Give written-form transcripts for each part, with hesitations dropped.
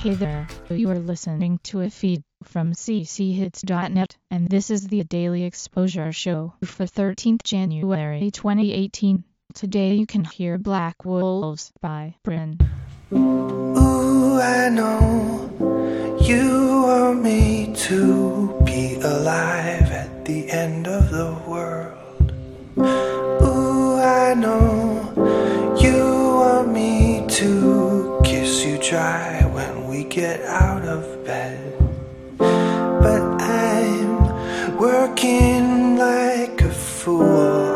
Hey there, you are listening to a feed from cchits.net, and this is the Daily Exposure Show for 13th January 2018. Today you can hear Black Wolves by Bryn. Ooh, I know you want me to be alive at the end of the world. Ooh, I know you want me to kiss you dry when we get out of bed. But I'm working like a fool.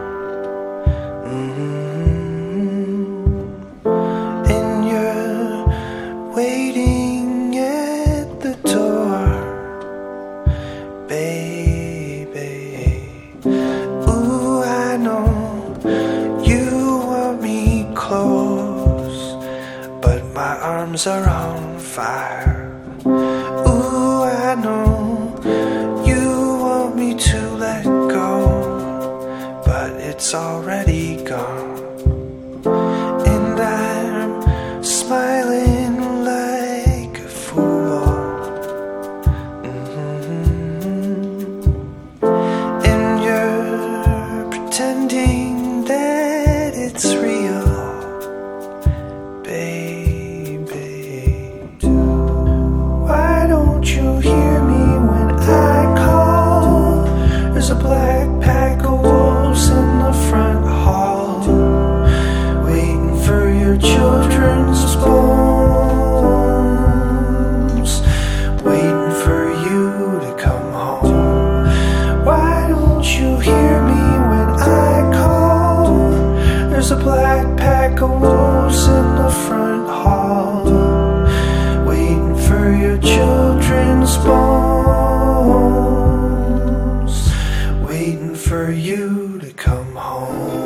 And you're waiting at the door, baby. Ooh, I know you want me close, but my arms are on fire. Ooh, I know you want me to let go, but it's already gone. And I'm smiling like a fool. And you're pretending that it's real, baby. Why don't you hear me when I call? There's a black pack of wolves in the front hall, waiting for your children's bones, waiting for you to come home. Why don't you hear me when I call? There's a black pack of wolves in the front hall, waiting for your children's bones, waiting for you to come home.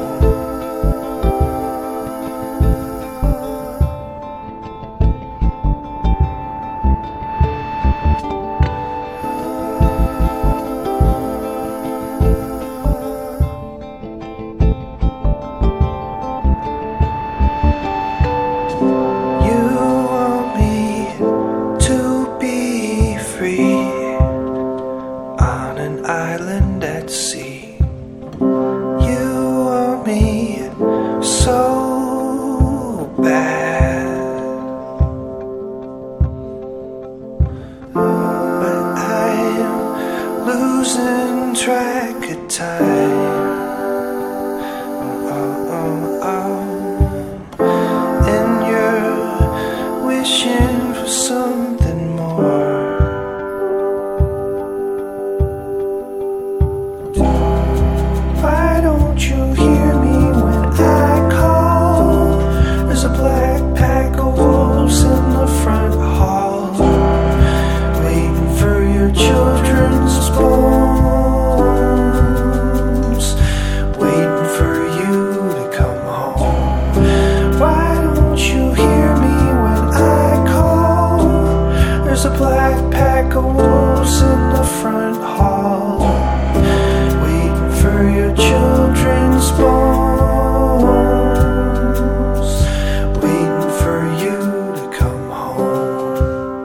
On an island at sea, you want me so bad, but I'm losing track of time. And you're wishing for something more. Why don't you hear me when I call? There's a black pack of wolves in the front hall, waiting for your children's bones, waiting for you to come home. Why don't you hear me when I call? There's a black pack of wolves in the front hall, for your children's bones, waiting for you to come home.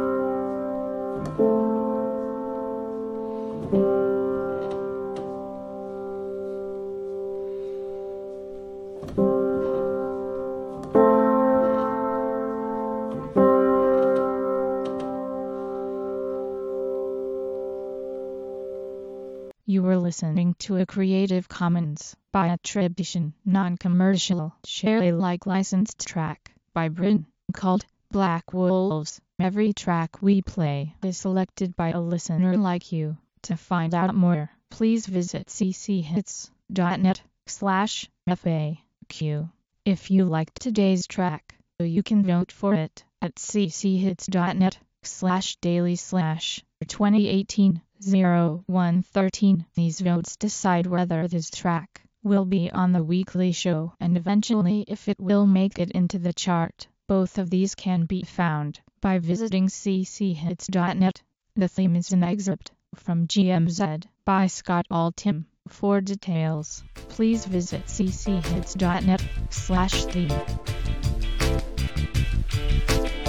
You were listening to a Creative Commons by attribution, non-commercial, share Alike licensed track by Bryn called Black Wolves. Every track we play is selected by a listener like you. To find out more, please visit cchits.net/FAQ. If you liked today's track, you can vote for it at cchits.net/daily/2018. 0113. These votes decide whether this track will be on the weekly show and eventually if it will make it into the chart. Both of these can be found by visiting cchits.net. The theme is an excerpt from GMZ by Scott Altham. For details, please visit cchits.net/theme.